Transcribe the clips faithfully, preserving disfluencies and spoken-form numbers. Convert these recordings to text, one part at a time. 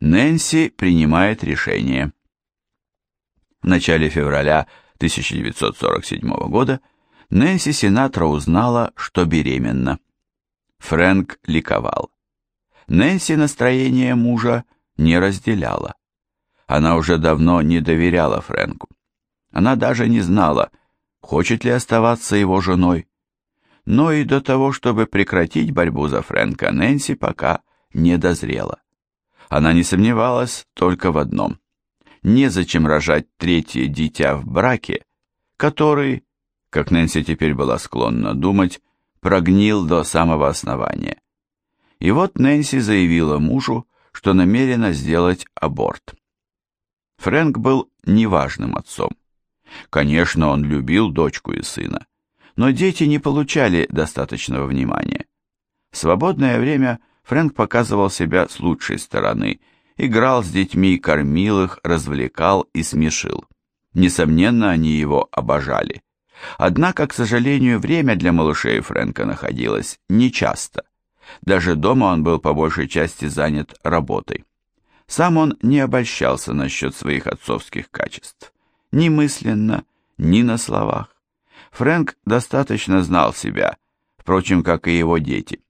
Нэнси принимает решение. В начале февраля тысяча девятьсот сорок седьмого года Нэнси Синатра узнала, что беременна. Фрэнк ликовал. Нэнси настроение мужа не разделяла. Она уже давно не доверяла Фрэнку. Она даже не знала, хочет ли оставаться его женой. Но и до того, чтобы прекратить борьбу за Фрэнка, Нэнси пока не дозрела. Она не сомневалась только в одном. Незачем рожать третье дитя в браке, который, как Нэнси теперь была склонна думать, прогнил до самого основания. И вот Нэнси заявила мужу, что намерена сделать аборт. Фрэнк был неважным отцом. Конечно, он любил дочку и сына, но дети не получали достаточного внимания. В свободное время Фрэнк показывал себя с лучшей стороны, играл с детьми, кормил их, развлекал и смешил. Несомненно, они его обожали. Однако, к сожалению, время для малышей Фрэнка находилось нечасто. Даже дома он был по большей части занят работой. Сам он не обольщался насчет своих отцовских качеств. Ни мысленно, ни на словах. Фрэнк достаточно знал себя, впрочем, как и его дети.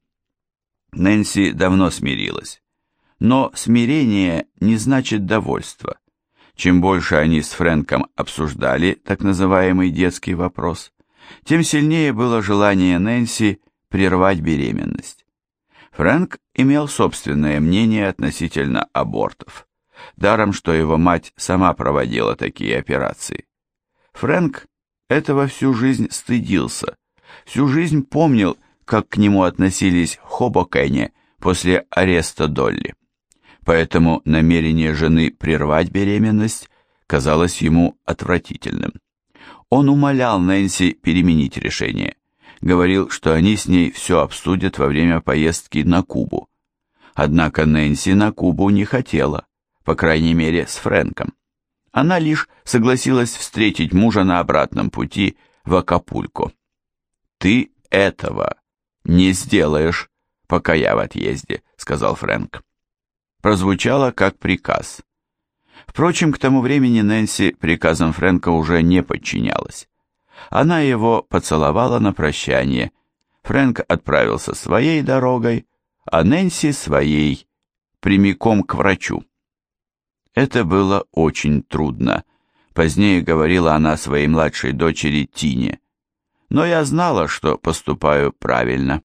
Нэнси давно смирилась. Но смирение не значит довольство. Чем больше они с Фрэнком обсуждали так называемый детский вопрос, тем сильнее было желание Нэнси прервать беременность. Фрэнк имел собственное мнение относительно абортов, даром что его мать сама проводила такие операции. Фрэнк этого всю жизнь стыдился, всю жизнь помнил, как к нему относились в Хобокене после ареста Долли. Поэтому намерение жены прервать беременность казалось ему отвратительным. Он умолял Нэнси переменить решение, говорил, что они с ней все обсудят во время поездки на Кубу. Однако Нэнси на Кубу не хотела, по крайней мере с Фрэнком. Она лишь согласилась встретить мужа на обратном пути в Акапулько. «Ты этого не сделаешь, пока я в отъезде», — сказал Фрэнк. Прозвучало как приказ. Впрочем, к тому времени Нэнси приказам Фрэнка уже не подчинялась. Она его поцеловала на прощание. Фрэнк отправился своей дорогой, а Нэнси своей, прямиком к врачу. Это было очень трудно, позднее говорила она своей младшей дочери Тине. Но я знала, что поступаю правильно.